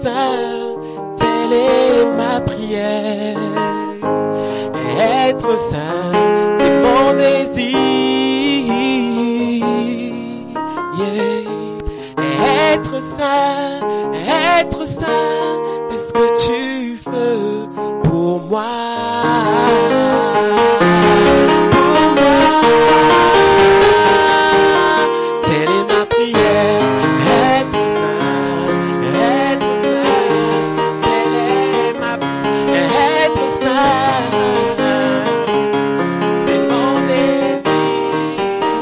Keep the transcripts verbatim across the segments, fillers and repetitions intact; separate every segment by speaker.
Speaker 1: saint, telle est ma prière. Être saint, c'est mon désir. Yeah. Être saint, être saint, c'est ce que tu veux pour moi. Pour moi, telle est ma prière. Être saint, être saint, telle est ma prière. Être saint, c'est mon désir.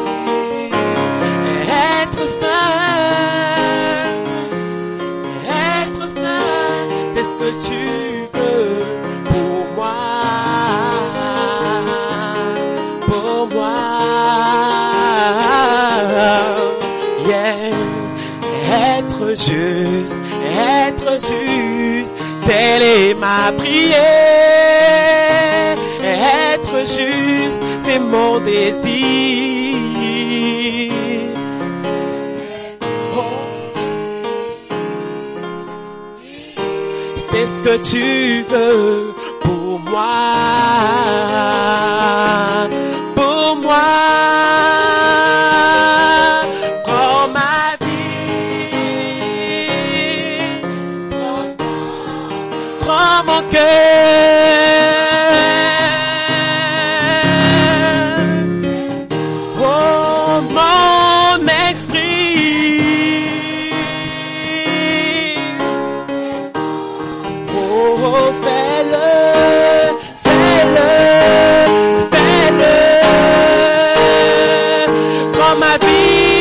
Speaker 1: Être saint, être saint, c'est ce que tu veux pour moi. Pour moi, yeah. Être juste, être juste, telle est ma prière. Être juste, c'est mon désir. Oh. C'est ce que tu veux pour moi. Pour moi, prends ma vie, prends mon cœur, oh mon esprit, oh fais-le, fais-le, fais-le, prends ma vie.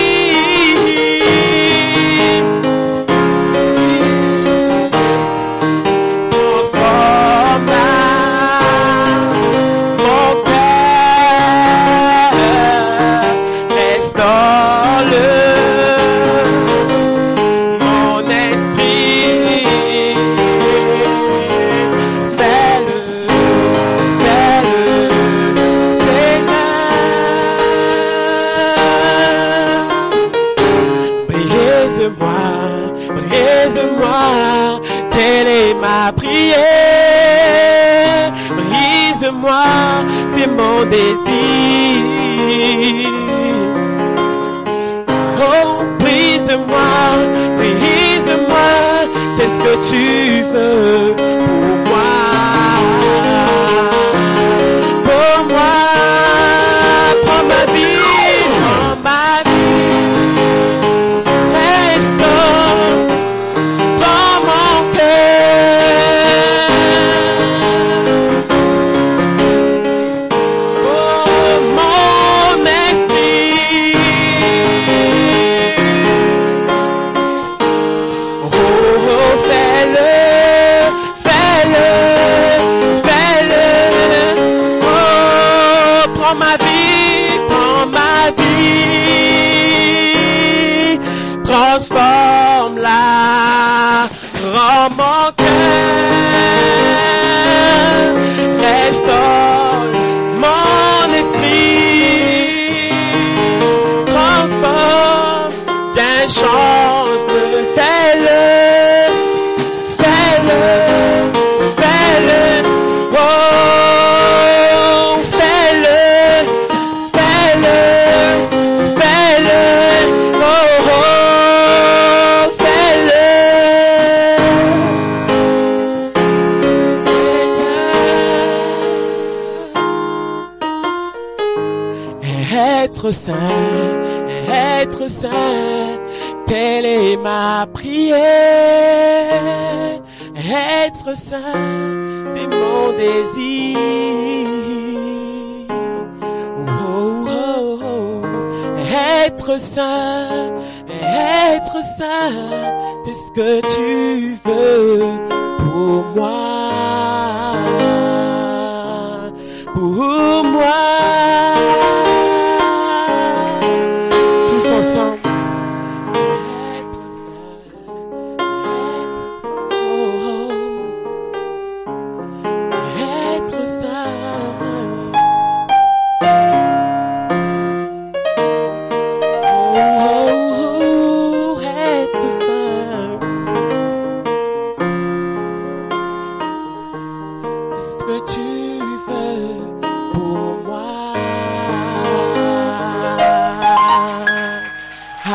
Speaker 1: Brise-moi, c'est mon désir. Oh, brise-moi, brise-moi, c'est ce que tu veux pour moi. Pour moi, prends ma vie, prends ma vie. Restaure, prends mon cœur. Transforme-la, rends mon cœur, restaure mon esprit, transforme, viens change-le, fais-le, fais-le, fais-le, oh, fais-le, fais-le, fais-le, oh, oh. Être saint, être saint, telle est ma prière. Être saint, c'est mon désir. Oh, oh, oh. Être saint, être saint, c'est ce que tu veux pour moi. Pour moi.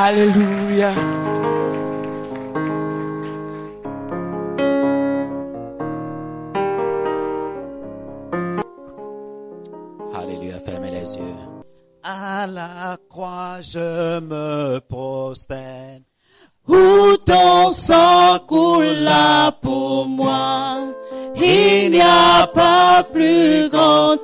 Speaker 1: Alléluia.
Speaker 2: Alléluia, fermez les yeux. À la croix, je me prosterne.
Speaker 1: Où ton sang coula pour moi, il n'y a pas plus grand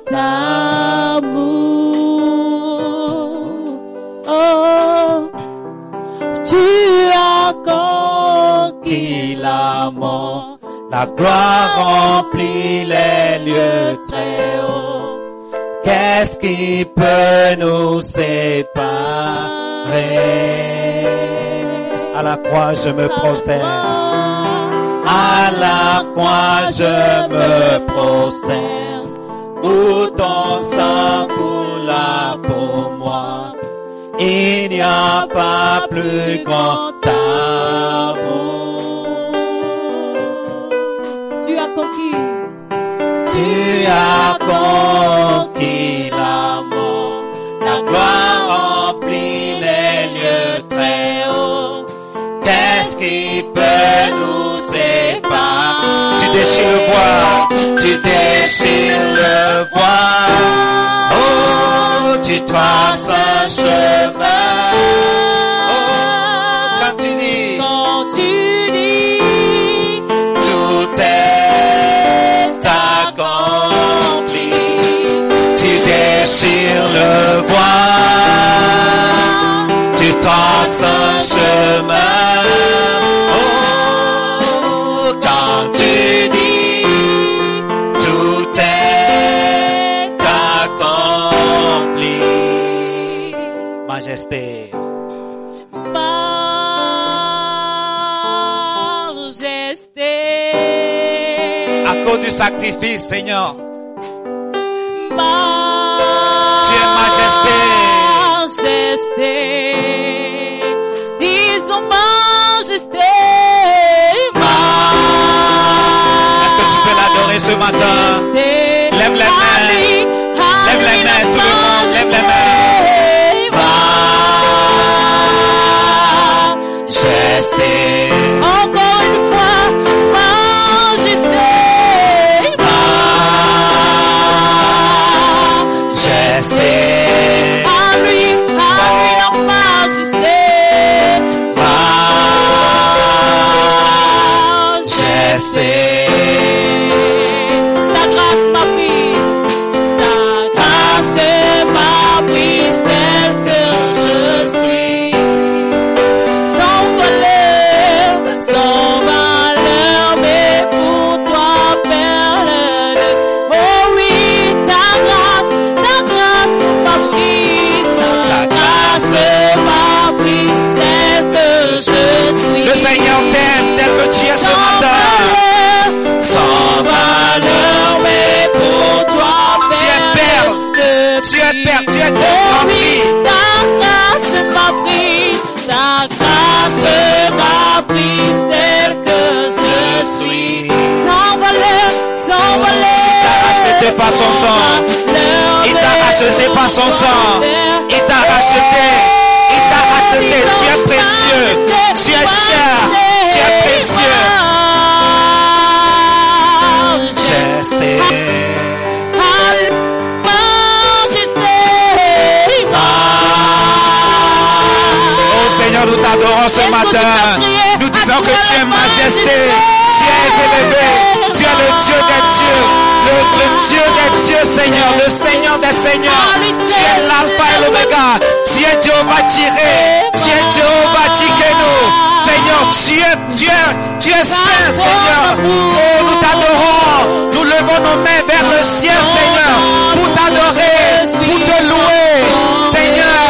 Speaker 1: amour. Oh, tu as conquis la mort,
Speaker 2: La gloire remplit les lieux très hauts. Qu'est-ce qui peut nous séparer? À la croix, je me prosterne. À la croix, je me prosterne. Où ton sang coula pour moi, il n'y a pas plus grand amour.
Speaker 1: Tu as conquis.
Speaker 2: Tu as conquis la mort, la gloire remplit les lieux très hauts. Qu'est-ce qui peut nous séparer? Tu déchires le voile, tu déchires le voile. Oh, tu traces un chemin. Oh, quand tu dis,
Speaker 1: Quand tu dis,
Speaker 2: tout est accompli. Tu déchires le voile, tu traces un chemin. Oh, quand tu dis, tout est accompli. Majesté,
Speaker 1: majesté,
Speaker 2: à cause du sacrifice, Seigneur,
Speaker 1: majesté,
Speaker 2: tu es majesté.
Speaker 1: majesté, disons majesté,
Speaker 2: Est-ce que tu peux l'adorer ce matin?
Speaker 1: majesté,
Speaker 2: Lève les mains. Lève les mains, tout le monde, lève les mains.
Speaker 1: Majesté, encore une fois, majesté,
Speaker 2: Majesté,
Speaker 1: à lui, à lui la majesté,
Speaker 2: majesté.
Speaker 1: ta grâce m'a prise, ta grâce m'a prise telle que je suis, sans valeur, sans valeur, mais pour toi, perle de, oh oui, ta grâce, ta grâce m'a prise, ta grâce m'a prise telle que je suis.
Speaker 2: Le Seigneur t'aime tel que tu es ce
Speaker 1: Sans
Speaker 2: matin.
Speaker 1: valeur, sans valeur, mais pour toi,
Speaker 2: Tu es perle, tu es perle, tu es
Speaker 1: oh
Speaker 2: rempli.
Speaker 1: oui, ta grâce m'a pris, ta grâce m'a pris, celle que je suis. Sans valeur, sans valeur.
Speaker 2: Il t'a racheté par son sang. Il t'a racheté par son sang. Il t'a racheté. Il t'a racheté. Tu es précieux. Tu es cher. Tu es précieux. Majesté. Oh Seigneur, nous t'adorons ce matin. Nous disons que tu es majesté. Tu es élevé. Tu es le Dieu des dieux. Le, le Dieu des dieux, Seigneur. Le Seigneur des seigneurs. Tu es l'alpha et l'oméga. Tu es Jéhovah Jireh. Tu es Jéhovah Tikenu. Seigneur, tu es, tu es, tu es saint, Seigneur. Oh, nous t'adorons. Nous levons nos mains vers le ciel, Seigneur, pour t'adorer, pour te louer, Seigneur.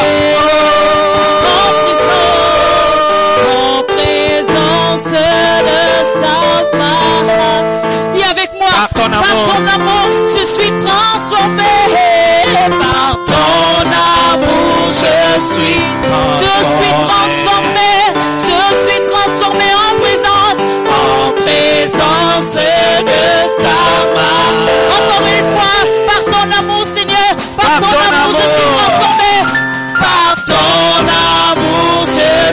Speaker 1: En présence de sa parole. Dis avec moi,
Speaker 2: Par ton amour.
Speaker 1: par ton amour, je suis transformé. Par ton amour, je suis, je suis transformé. Je suis transformé en présence, en présence de ta main. Encore une fois, par ton amour, Seigneur, par,
Speaker 2: Par
Speaker 1: ton,
Speaker 2: ton
Speaker 1: amour, je suis
Speaker 2: amour.
Speaker 1: transformé. Par ton amour, je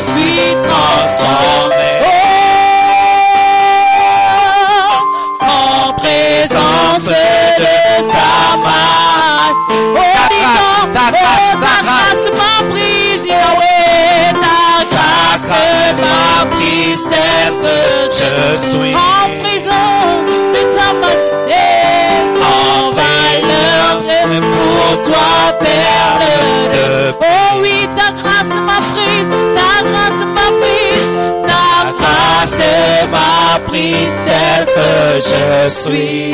Speaker 2: suis
Speaker 1: en présence de ta majesté, sans valeur pour toi, perle de paix. Oh oui, ta grâce m'a prise, ta grâce m'a prise, ta grâce m'a prise telle que je suis.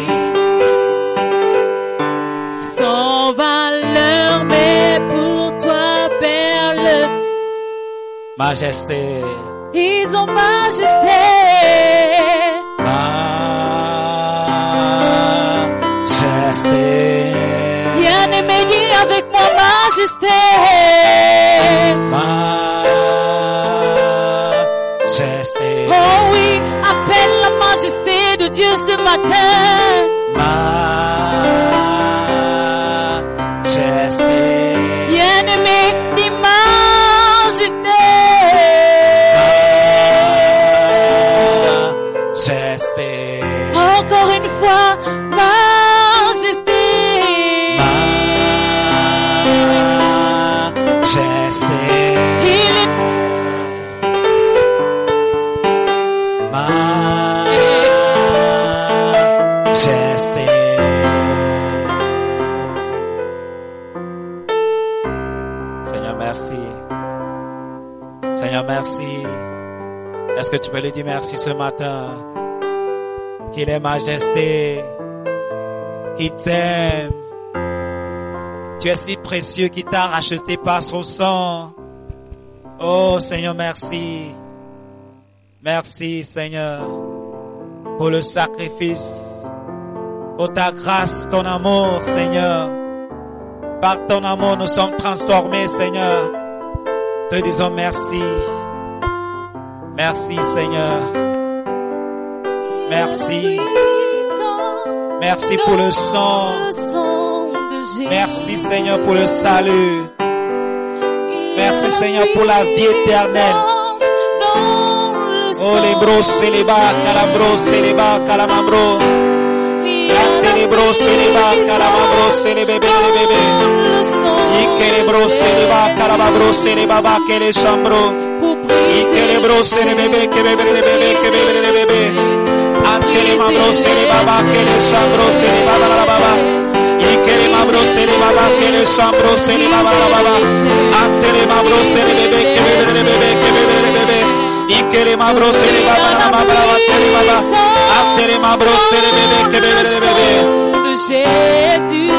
Speaker 1: Sans valeur, mais pour toi, perle.
Speaker 2: Majesté.
Speaker 1: Ils ont majesté.
Speaker 2: Majesté.
Speaker 1: Bien-aimé, dis avec moi, majesté.
Speaker 2: Majesté.
Speaker 1: Oh oui, appelle la majesté de Dieu ce matin.
Speaker 2: Majesté.
Speaker 1: Bien-aimé, dis majesté.
Speaker 2: Majesté.
Speaker 1: Encore une fois, majesté.
Speaker 2: Majesté.
Speaker 1: Il est
Speaker 2: Majesté. Seigneur, merci. Seigneur, merci. Est-ce que tu peux lui dire merci ce matin? Qu'il est majesté, qu'il t'aime. Tu es si précieux, qu'il t'a racheté par son sang. Oh Seigneur, merci. Merci Seigneur pour le sacrifice, pour ta grâce, ton amour Seigneur. Par ton amour nous sommes transformés Seigneur. Te disons merci. Merci Seigneur. Merci. Merci pour le sang. Merci Seigneur pour le salut. Merci Seigneur pour la vie éternelle. Oh les bros, c'est les bas, calabros, c'est les bas, calamambro. Les bros, c'est les bas, calamambro, c'est les bébés, les bébés. Ike les bros, c'est les bas, calabambro, c'est les babas, que les chambros. Ike les bros, c'est les bébés, que bébés, les bébés, que bébés, les bébés. Ante les mambros, c'est les babas, que les chambros, c'est les babas, la baba. Ike les mambros, c'est les babas, que les chambros, c'est les babas, la baba. Ante les mambros, c'est les bébés, que bébés, les bébés, que bébés, les bébés. Ike les mambros, c'est les babas, la baba, la ante les babas. Ante les mambros, c'est les bébés, que bébés, les bébés.
Speaker 1: De Jésus,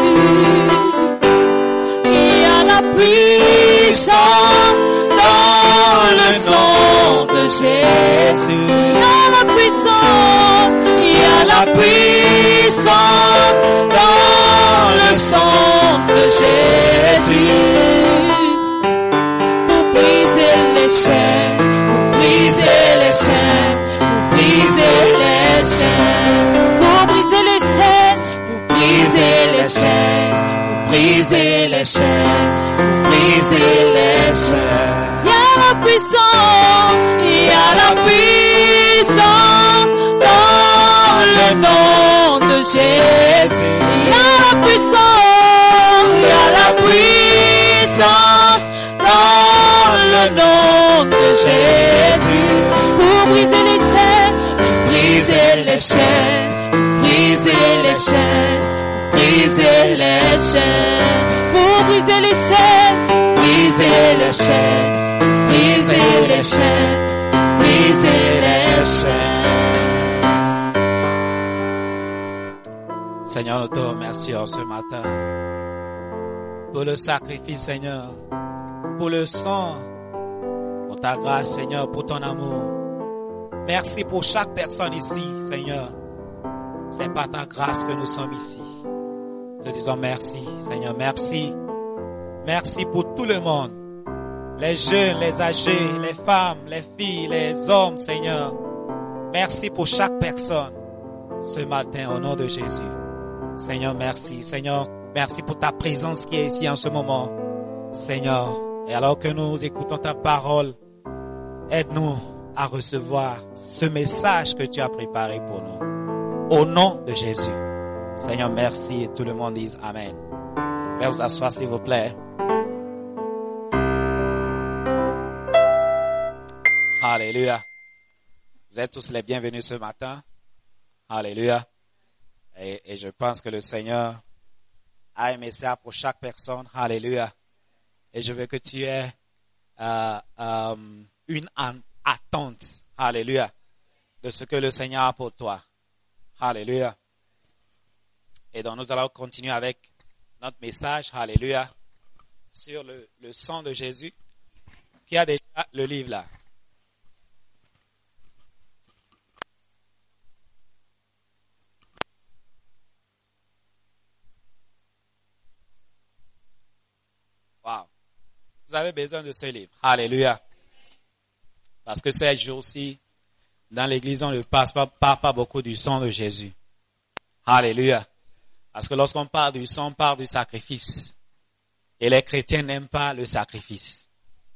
Speaker 1: il y a la puissance dans le nom de Jésus. Il y a la puissance, il y a la puissance dans le sang de Jésus. Pour briser les chaînes, pour briser les chaînes, pour briser les chaînes, pour briser les chaînes, pour briser les chaînes, pour briser les chaînes, pour briser les chaînes. Il y a la puissance, il y a la puissance dans le nom de Jésus. Il y a la puissance, il y a la puissance dans le nom de Jésus. Pour briser les chaînes, pour briser les chaînes, pour briser les chaînes, pour briser les chaînes, pour briser les chaînes, briser les chaînes, briser les chaînes, briser les chaînes.
Speaker 2: Seigneur, nous te remercions ce matin pour le sacrifice, Seigneur, pour le sang, pour ta grâce, Seigneur, pour ton amour. Merci pour chaque personne ici, Seigneur. C'est par ta grâce que nous sommes ici. Te disons merci, Seigneur, merci. Merci pour tout le monde. Les jeunes, les âgés, les femmes, les filles, les hommes, Seigneur. Merci pour chaque personne ce matin au nom de Jésus. Seigneur, merci. Seigneur, merci pour ta présence qui est ici en ce moment. Seigneur, et alors que nous écoutons ta parole, aide-nous à recevoir ce message que tu as préparé pour nous. Au nom de Jésus. Seigneur, merci. Et tout le monde dise Amen. Veuillez vous asseoir, s'il vous plaît. Alléluia. Vous êtes tous les bienvenus ce matin. Alléluia. Et, et je pense que le Seigneur a un message pour chaque personne. Alléluia. Et je veux que tu aies euh, euh, une attente. Alléluia. De ce que le Seigneur a pour toi. Alléluia. Et donc nous allons continuer avec notre message. Alléluia. Sur le, le sang de Jésus. Qui a déjà le livre là? Wow. Vous avez besoin de ce livre. Alléluia. Parce que ces jours-ci, dans l'église, on ne passe pas, parle pas beaucoup du sang de Jésus. Alléluia. Parce que lorsqu'on parle du sang, on parle du sacrifice. Et les chrétiens n'aiment pas le sacrifice.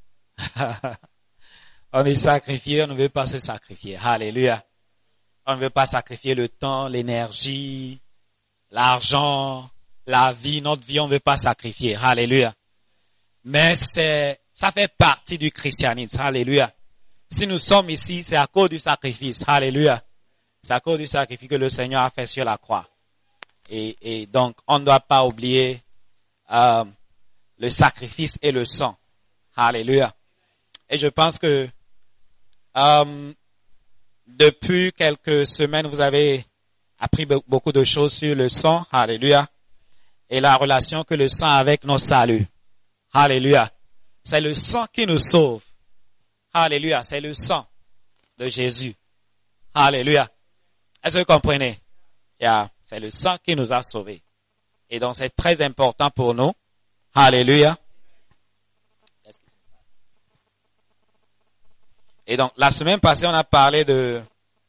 Speaker 2: On est sacrifié, on ne veut pas se sacrifier. Alléluia. On ne veut pas sacrifier le temps, l'énergie, l'argent, la vie, notre vie, on ne veut pas sacrifier. Alléluia. Mais c'est, ça fait partie du christianisme. Alléluia. Si nous sommes ici, c'est à cause du sacrifice. Alléluia. C'est à cause du sacrifice que le Seigneur a fait sur la croix. Et, et donc, on ne doit pas oublier euh, le sacrifice et le sang. Alléluia. Et je pense que euh, depuis quelques semaines, vous avez appris beaucoup de choses sur le sang. Alléluia. Et la relation que le sang a avec nos saluts. Alléluia. C'est le sang qui nous sauve. Alléluia. C'est le sang de Jésus. Alléluia. Est-ce que vous comprenez? Yeah. C'est le sang qui nous a sauvés. Et donc c'est très important pour nous. Alléluia. Et donc la semaine passée, on a parlé de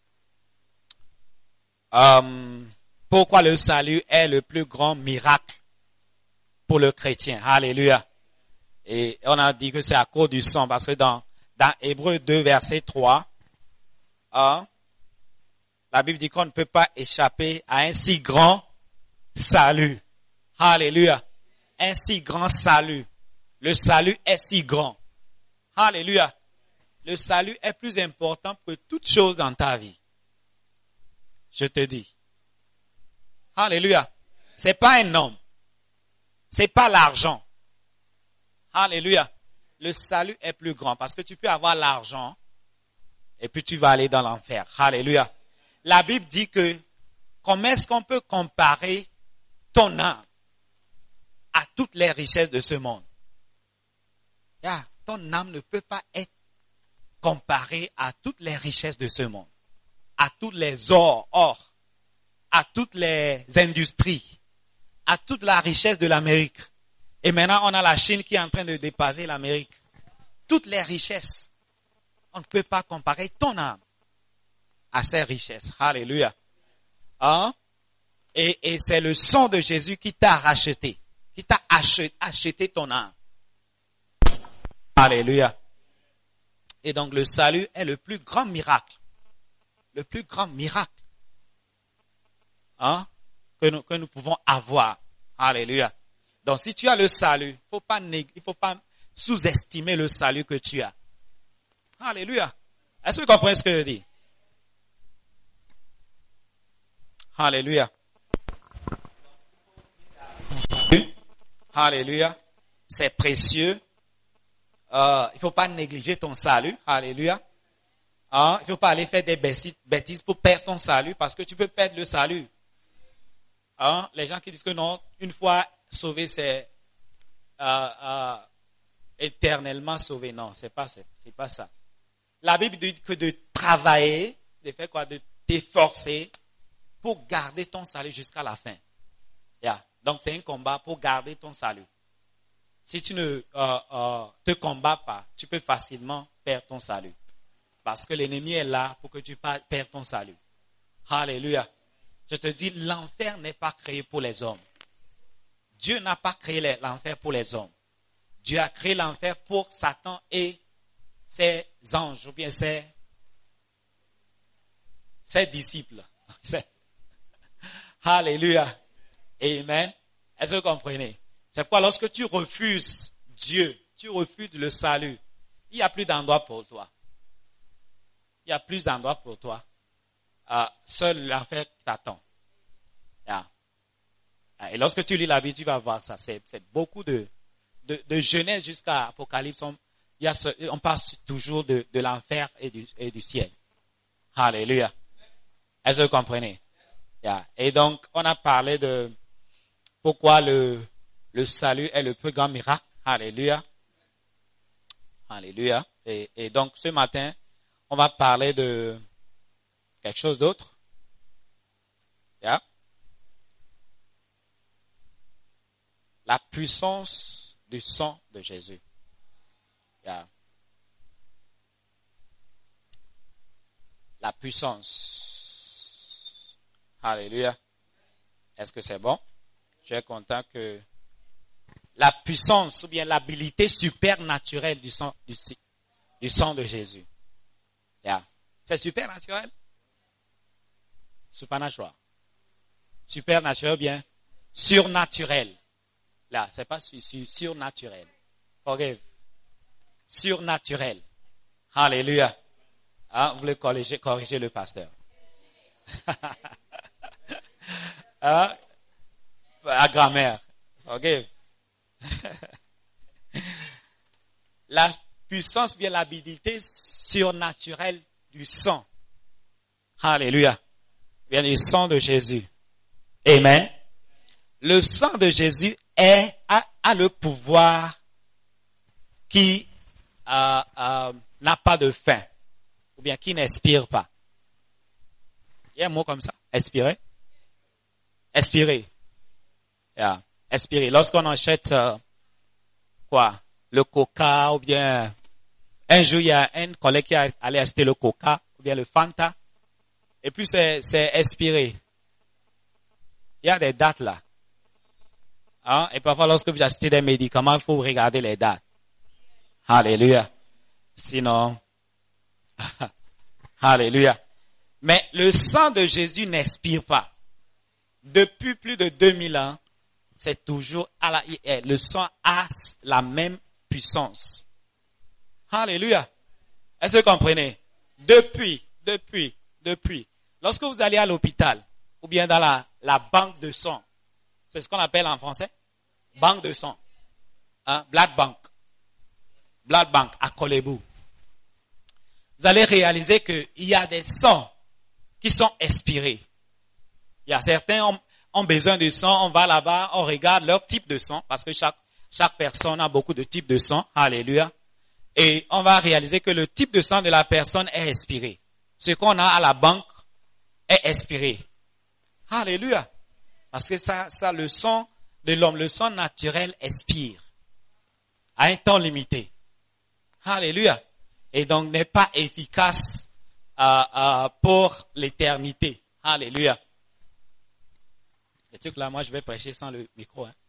Speaker 2: euh, pourquoi le salut est le plus grand miracle pour le chrétien. Alléluia. Et on a dit que c'est à cause du sang, parce que dans, dans Hébreux deux, verset trois, hein, la Bible dit qu'on ne peut pas échapper à un si grand salut. Alléluia. Un si grand salut. Le salut est si grand. Alléluia. Le salut est plus important que toute chose dans ta vie. Je te dis. Alléluia. C'est pas un homme. C'est pas l'argent. Alléluia. Le salut est plus grand parce que tu peux avoir l'argent et puis tu vas aller dans l'enfer. Alléluia. La Bible dit que comment est-ce qu'on peut comparer ton âme à toutes les richesses de ce monde? Yeah, ton âme ne peut pas être comparée à toutes les richesses de ce monde, à tous les ors, or, à toutes les industries, à toute la richesse de l'Amérique. Et maintenant, on a la Chine qui est en train de dépasser l'Amérique. Toutes les richesses. On ne peut pas comparer ton âme à ces richesses. Alléluia. Hein? Et, et c'est le sang de Jésus qui t'a racheté. Qui t'a acheté, acheté ton âme. Alléluia. Et donc le salut est le plus grand miracle. Le plus grand miracle. Hein? Que nous, que nous pouvons avoir. Alléluia. Donc, si tu as le salut, faut pas nég- il ne faut pas sous-estimer le salut que tu as. Alléluia. Est-ce que vous comprenez ce que je dis? Alléluia. Alléluia. C'est précieux. Euh, il ne faut pas négliger ton salut. Alléluia. Hein? Il ne faut pas aller faire des bêtises pour perdre ton salut parce que tu peux perdre le salut. Hein? Les gens qui disent que non, une fois sauvé, c'est euh, euh, éternellement sauvé. Non, c'est pas ça. C'est pas ça. La Bible dit que de travailler, de faire quoi, de t'efforcer pour garder ton salut jusqu'à la fin. Yeah. Donc c'est un combat pour garder ton salut. Si tu ne euh, euh, te combats pas, tu peux facilement perdre ton salut. Parce que l'ennemi est là pour que tu perdes ton salut. Alléluia. Je te dis, l'enfer n'est pas créé pour les hommes. Dieu n'a pas créé l'enfer pour les hommes. Dieu a créé l'enfer pour Satan et ses anges, ou bien ses, ses disciples. Alléluia. Amen. Est-ce que vous comprenez? C'est pourquoi lorsque tu refuses Dieu, tu refuses le salut, il n'y a plus d'endroit pour toi.
Speaker 3: il y a plus d'endroits pour toi. Euh, seul l'enfer t'attend. Yeah. Et lorsque tu lis la Bible, tu vas voir ça. C'est, c'est beaucoup de, de, de Genèse jusqu'à Apocalypse. On, il y a ce, on passe toujours de, de l'enfer et du, et du ciel. Alléluia. Est-ce que vous comprenez? Yeah. Et donc, on a parlé de pourquoi le, le salut est le plus grand miracle. Alléluia. Alléluia. Et, et donc, ce matin, on va parler de quelque chose d'autre. Yeah. La puissance du sang de Jésus. Yeah. La puissance. Alléluia. Est-ce que c'est bon? Je suis content que la puissance ou bien l'habilité supernaturelle du sang, du, du sang de Jésus. Yeah. C'est supernaturel? Supernatural. Supernaturel ou bien surnaturel. Là, c'est pas sur, sur, surnaturel. Forgive. Surnaturel. Alléluia. Hein, vous voulez corriger, corriger le pasteur. Hein? La grammaire. Forgive. La puissance, bien l'habilité surnaturelle du sang. Alléluia. Bien du sang de Jésus. Amen. Le sang de Jésus est, a, a le pouvoir qui euh, euh, n'a pas de fin. Ou bien qui n'expire pas. Il y a un mot comme ça. Expirer. Expirer. Yeah. Expirer. Lorsqu'on achète euh, quoi, le coca ou bien un jour il y a un collègue qui a allé acheter le coca ou bien le Fanta et puis c'est c'est expiré. Il y a des dates là. Hein? Et parfois lorsque vous achetez des médicaments, il faut regarder les dates. Alléluia. Sinon, alléluia. Mais le sang de Jésus n'expire pas. Depuis plus de deux mille ans, c'est toujours à la, le sang a la même puissance. Alléluia. Est-ce que vous comprenez? Depuis, depuis, depuis. Lorsque vous allez à l'hôpital, ou bien dans la, la banque de sang, c'est ce qu'on appelle en français? Banque de sang. Hein? Blood bank. Blood bank à Kolebu. Vous allez réaliser qu'il y a des sangs qui sont expirés. Il y a certains ont, ont besoin de sang, on va là-bas, on regarde leur type de sang, parce que chaque, chaque personne a beaucoup de types de sang. Alléluia. Et on va réaliser que le type de sang de la personne est expiré. Ce qu'on a à la banque est expiré. Alléluia. Parce que ça, ça, le sang de l'homme, le sang naturel expire. À un temps limité. Alléluia. Et donc n'est pas efficace euh, euh, pour l'éternité. Alléluia. Et tu que là, moi, je vais prêcher sans le micro. Hein?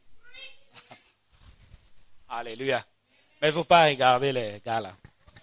Speaker 3: Alléluia. Mais il ne faut pas regarder les gars là.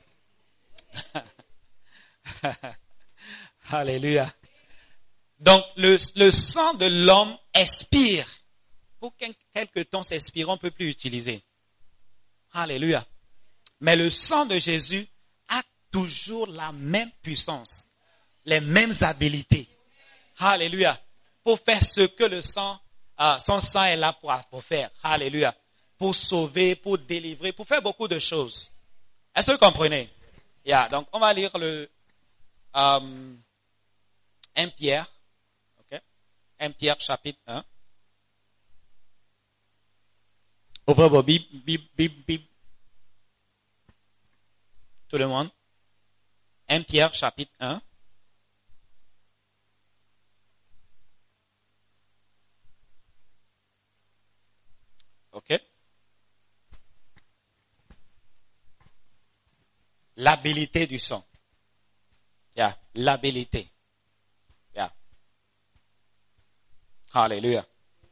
Speaker 3: Alléluia. Donc, le, le sang de l'homme expire. Pour quelque temps s'expire, on ne peut plus utiliser. Alléluia. Mais le sang de Jésus a toujours la même puissance, les mêmes habilités. Alléluia. Pour faire ce que le sang, euh, son sang est là pour, pour faire. Alléluia. Pour sauver, pour délivrer, pour faire beaucoup de choses. Est-ce que vous comprenez? Yeah. Donc, on va lire le euh, un Pierre. Okay? un Pierre chapitre un. Ouvrez vos Bibles, Bible, Bible, Bible. Tout le monde. un Pierre chapitre un. OK? L'habilité du sang. Yeah. L'habilité. Yeah. Alléluia.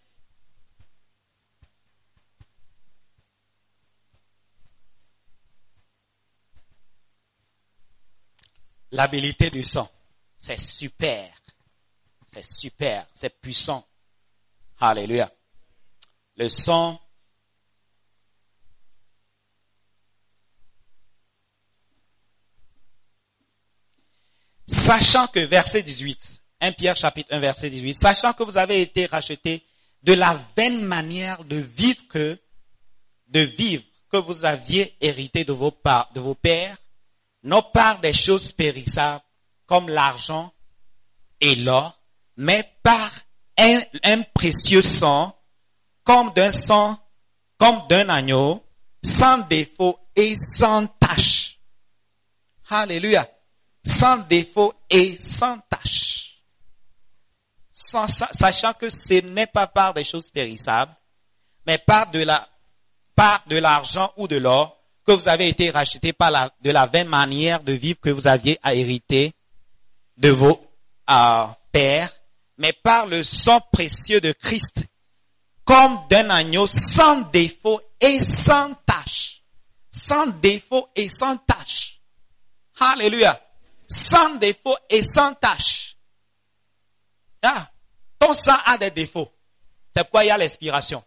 Speaker 3: L'habilité du sang. C'est super. C'est super. C'est puissant. Alléluia. Le sang. Sachant que, verset dix-huit, premier Pierre chapitre un, verset dix-huit, sachant que vous avez été rachetés de la vaine manière de vivre que, de vivre que vous aviez hérité de vos, par, de vos pères, non par des choses périssables comme l'argent et l'or, mais par un, un précieux sang, comme d'un sang, comme d'un agneau, sans défaut et sans tache. Alléluia. Sans défaut et sans tache. Sans, sachant que ce n'est pas par des choses périssables, mais par de la, par de l'argent ou de l'or, que vous avez été rachetés par la, de la vaine manière de vivre que vous aviez à hériter de vos euh, pères, mais par le sang précieux de Christ, comme d'un agneau sans défaut et sans tache. Sans défaut et sans tache. Alléluia. Sans défaut et sans tache. Ah, ton sang a des défauts. C'est pourquoi il y a l'expiration.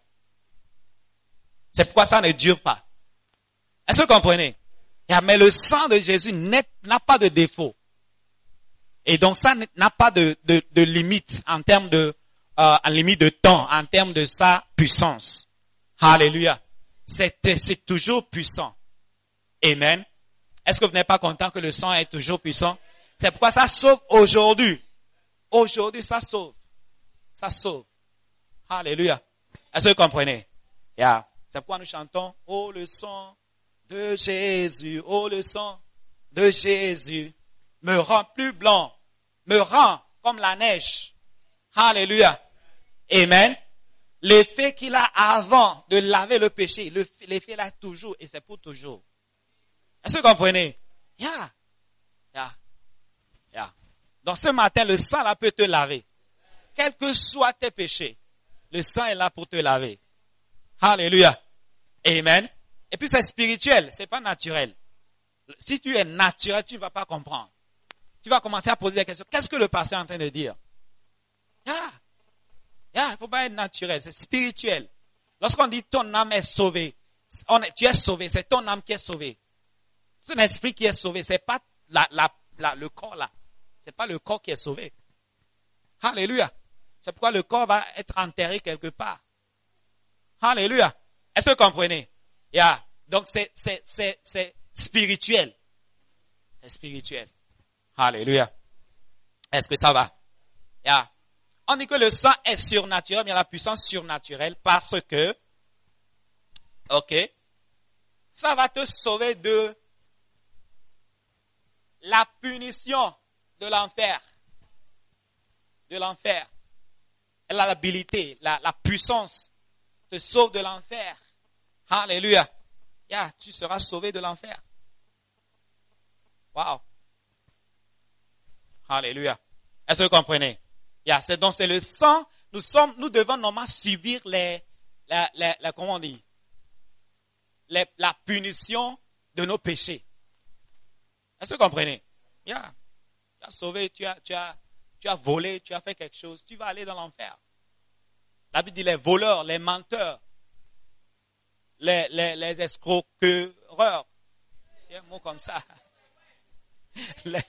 Speaker 3: C'est pourquoi ça ne dure pas. Est-ce que vous comprenez? Mais le sang de Jésus n'a pas de défaut. Et donc ça n'a pas de, de, de limite en termes de, euh, en limite de temps, en termes de sa puissance. Alléluia. C'est, c'est toujours puissant. Amen. Est-ce que vous n'êtes pas content que le sang est toujours puissant? C'est pourquoi ça sauve aujourd'hui. Aujourd'hui, ça sauve. Ça sauve. Alléluia. Est-ce que vous comprenez? Yeah. C'est pourquoi nous chantons, oh le sang de Jésus, oh le sang de Jésus me rend plus blanc, me rend comme la neige. Alléluia. Amen. L'effet qu'il a avant de laver le péché, l'effet là toujours et c'est pour toujours. Est-ce que vous comprenez? Yeah. Yeah. Yeah. Donc ce matin, le sang là peut te laver. Quels que soient tes péchés, le sang est là pour te laver. Alléluia. Amen. Et puis c'est spirituel, c'est pas naturel. Si tu es naturel, tu ne vas pas comprendre. Tu vas commencer à poser des questions. Qu'est-ce que le pasteur est en train de dire? Yeah. Yeah, il ne faut pas être naturel, c'est spirituel. Lorsqu'on dit ton âme est sauvée, on est, tu es sauvé, c'est ton âme qui est sauvée. C'est un esprit qui est sauvé, c'est pas la, la, la, le corps là. C'est pas le corps qui est sauvé. Alléluia. C'est pourquoi le corps va être enterré quelque part. Alléluia. Est-ce que vous comprenez? Yeah. Donc c'est, c'est, c'est, c'est spirituel. C'est spirituel. Alléluia. Est-ce que ça va? Yeah. On dit que le sang est surnaturel, mais il y a la puissance surnaturelle parce que, ok, ça va te sauver de la punition de l'enfer. De l'enfer. Elle a l'habilité, la, la puissance te sauve de l'enfer. Alléluia. Yeah, tu seras sauvé de l'enfer. Wow. Alléluia. Est-ce que vous comprenez? Yeah, c'est donc c'est le sang. Nous sommes, nous devons normalement subir les, la, la, la comment on dit, les, la punition de nos péchés. Est-ce que vous comprenez? Yeah. Tu as sauvé, tu as, tu as, tu as volé, tu as fait quelque chose, tu vas aller dans l'enfer. La Bible dit les voleurs, les menteurs, les, les, les escroqueurs. C'est un mot comme ça. Les...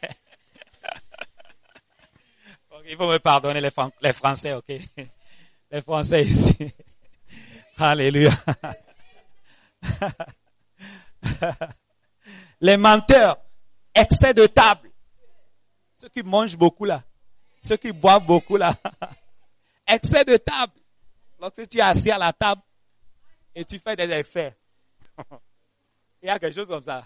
Speaker 3: Okay, il faut me pardonner les, les Français, ok? Les Français ici. Alléluia. Les menteurs, excès de table. Ceux qui mangent beaucoup là. Ceux qui boivent beaucoup là. Excès de table. Lorsque tu es assis à la table et tu fais des excès. Il y a quelque chose comme ça.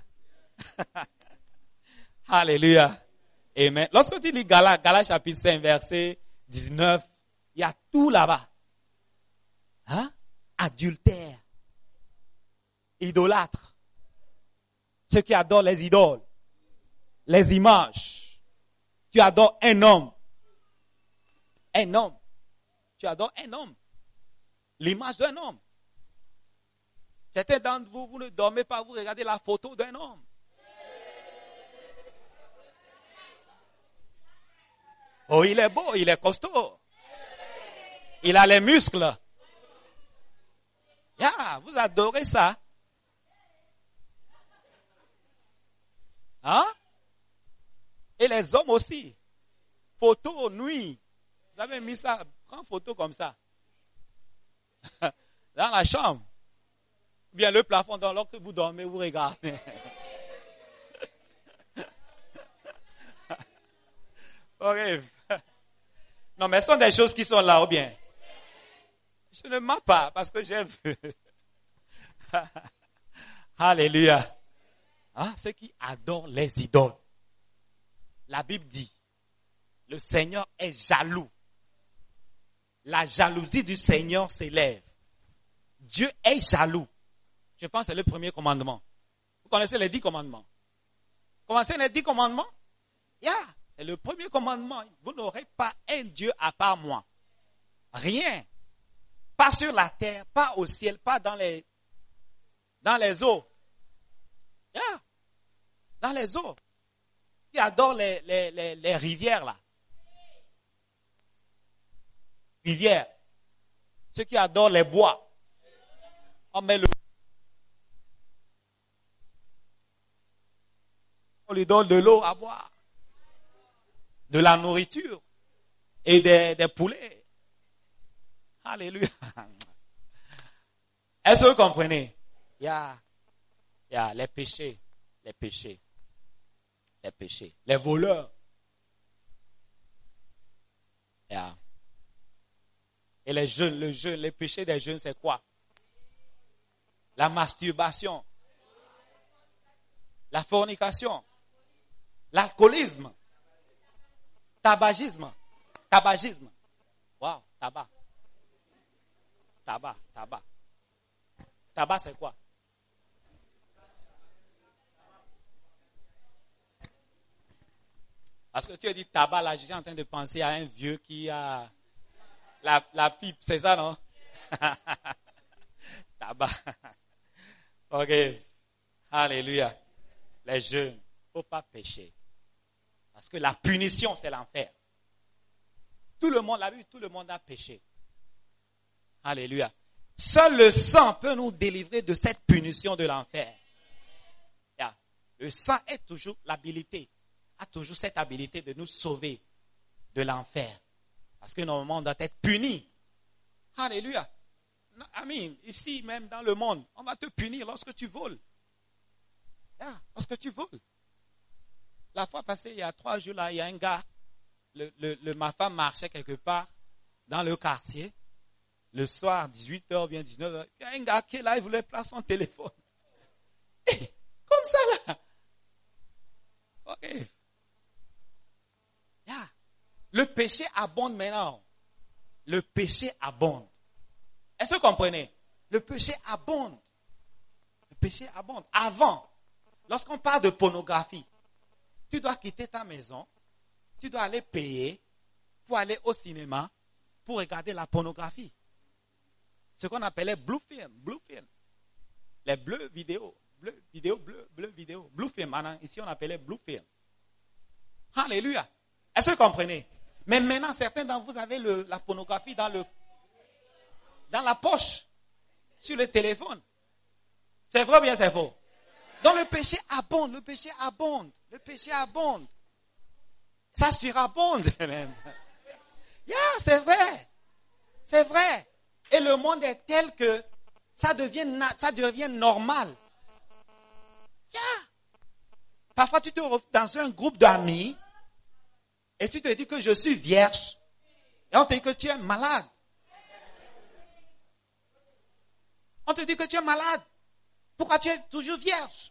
Speaker 3: Alléluia. Amen. Lorsque tu lis Galates, Galates chapitre cinq, verset dix-neuf, il y a tout là-bas. Hein? Adultère. Idolâtre. Ceux qui adorent les idoles. Les images. Tu adores un homme. Un homme. Tu adores un homme. L'image d'un homme. Certains d'entre vous, vous ne dormez pas, vous regardez la photo d'un homme. Oh, il est beau, il est costaud. Il a les muscles. Yeah, vous adorez ça. Hein? Et les hommes aussi. Photo, nuit. Vous avez mis ça, prends photo comme ça. Dans la chambre. Bien le plafond, dans l'autre vous dormez, vous regardez. Horrible. Non, mais ce sont des choses qui sont là, ou bien. Je ne mens pas parce que j'ai vu. Alléluia. Hein, ceux qui adorent les idoles. La Bible dit, le Seigneur est jaloux. La jalousie du Seigneur s'élève. Dieu est jaloux. Je pense que c'est le premier commandement. Vous connaissez les dix commandements? Vous connaissez les dix commandements? Yeah, c'est le premier commandement. Vous n'aurez pas un Dieu à part moi. Rien. Pas sur la terre, pas au ciel, pas dans les, dans les eaux. Yeah. Dans les eaux. Qui adorent les, les, les, les rivières là. Rivières. Ceux qui adorent les bois. On met le... On lui donne de l'eau à boire. De la nourriture. Et des, des poulets. Alléluia. Est-ce que vous comprenez? Il y a, il y a les péchés. Les péchés. Les péchés. Les voleurs. Yeah. Et les jeunes, le jeûne, les péchés des jeunes, c'est quoi? La masturbation. La fornication. L'alcoolisme. Tabagisme. Tabagisme. Wow, tabac. Tabac, tabac. Tabac, c'est quoi? Parce que tu as dit tabac, là, je suis en train de penser à un vieux qui a la, la pipe, c'est ça, non? Tabac. Ok. Alléluia. Les jeunes, il ne faut pas pécher. Parce que la punition, c'est l'enfer. Tout le monde l'a vu, tout le monde a péché. Alléluia. Seul le sang peut nous délivrer de cette punition de l'enfer. Yeah. Le sang est toujours l'habilité, a toujours cette habilité de nous sauver de l'enfer. Parce que normalement, on doit être puni. Alléluia. Amen. Ici, même dans le monde, on va te punir lorsque tu voles. Yeah. Lorsque tu voles. La fois passée, il y a trois jours, là, il y a un gars, le, le, le, ma femme marchait quelque part dans le quartier. Le soir, dix-huit heures, bien dix-neuf heures, il y a un gars qui est là, il voulait placer son téléphone. Et, comme ça là. Ok. Yeah. Le péché abonde maintenant. Le péché abonde. Est-ce que vous comprenez? Le péché abonde. Le péché abonde. Avant, lorsqu'on parle de pornographie, tu dois quitter ta maison, tu dois aller payer pour aller au cinéma, pour regarder la pornographie. Ce qu'on appelait blue film, blue film. Les bleus vidéo, bleu vidéo, bleu, bleu vidéo, blue film. Ici, on appelait blue film. Alléluia. Est-ce que vous comprenez? Mais maintenant, certains d'entre vous avez le, la pornographie dans, le, dans la poche, sur le téléphone. C'est vrai ou bien c'est faux? Donc le péché abonde, le péché abonde, le péché abonde. Ça surabonde même. Yeah, c'est vrai. C'est vrai. Et le monde est tel que ça devient, ça devient normal. Yeah. Parfois, tu te retrouves dans un groupe d'amis et tu te dis que je suis vierge. Et on te dit que tu es malade. On te dit que tu es malade. Pourquoi tu es toujours vierge?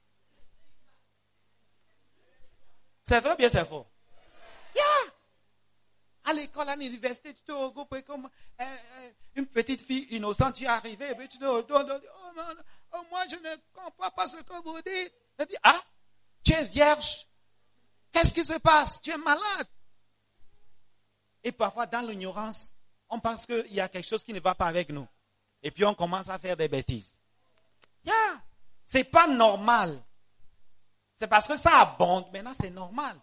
Speaker 3: C'est vrai ou bien c'est faux? Yeah. À l'école, à l'université, tu te regroupes comme euh, euh, une petite fille innocente, tu es arrivé, et puis tu te retournes, oh, man, oh, moi je ne comprends pas ce que vous dites. Tu dis, ah, tu es vierge. Qu'est-ce qui se passe? Tu es malade. Et parfois, dans l'ignorance, on pense qu'il y a quelque chose qui ne va pas avec nous. Et puis on commence à faire des bêtises. Yeah. C'est pas normal. C'est parce que ça abonde. Maintenant, c'est normal.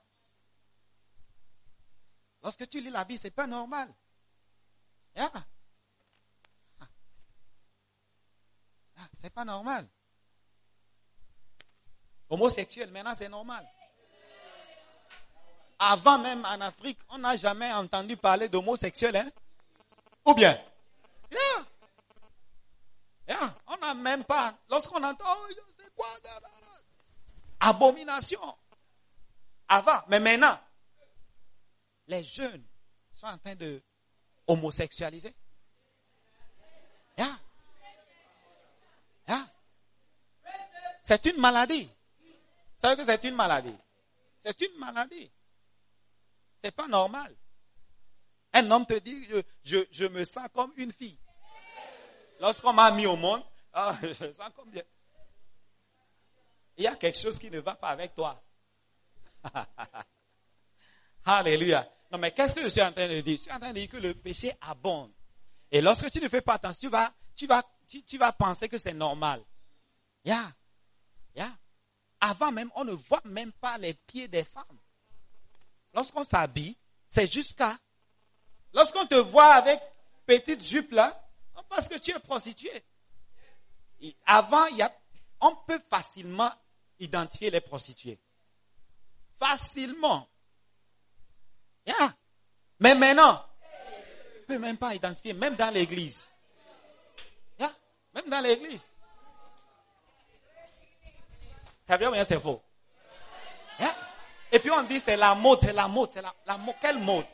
Speaker 3: Lorsque tu lis la Bible, c'est pas normal. Yeah. Ah, c'est pas normal. Homosexuel, maintenant, c'est normal. Avant même en Afrique, on n'a jamais entendu parler d'homosexuels, hein? Ou bien? Yeah. Yeah. On n'a même pas, lorsqu'on entend, oh, c'est quoi? Abomination. Avant, mais maintenant, les jeunes sont en train de homosexualiser. Yeah. Yeah. C'est une maladie. Vous savez que c'est une maladie. C'est une maladie. C'est pas normal. Un homme te dit, je, je, je me sens comme une fille. Lorsqu'on m'a mis au monde, ah, je me sens comme bien. Il y a quelque chose qui ne va pas avec toi. Alléluia. Non, mais qu'est-ce que je suis en train de dire? Je suis en train de dire que le péché abonde. Et lorsque tu ne fais pas attention, tu vas, tu vas, tu, tu vas penser que c'est normal. Yeah. Yeah. Avant même, on ne voit même pas les pieds des femmes. Lorsqu'on s'habille, c'est jusqu'à... Lorsqu'on te voit avec petite jupe là, on pense que tu es prostituée. Et avant, il y a, on peut facilement identifier les prostituées. Facilement. Yeah. Mais maintenant, on ne peut même pas identifier, même dans l'église. Yeah. Même dans l'église. T'as bien, c'est faux. Yeah. Et puis on dit c'est la mode, c'est la mode, c'est la, la mode. Quelle mode?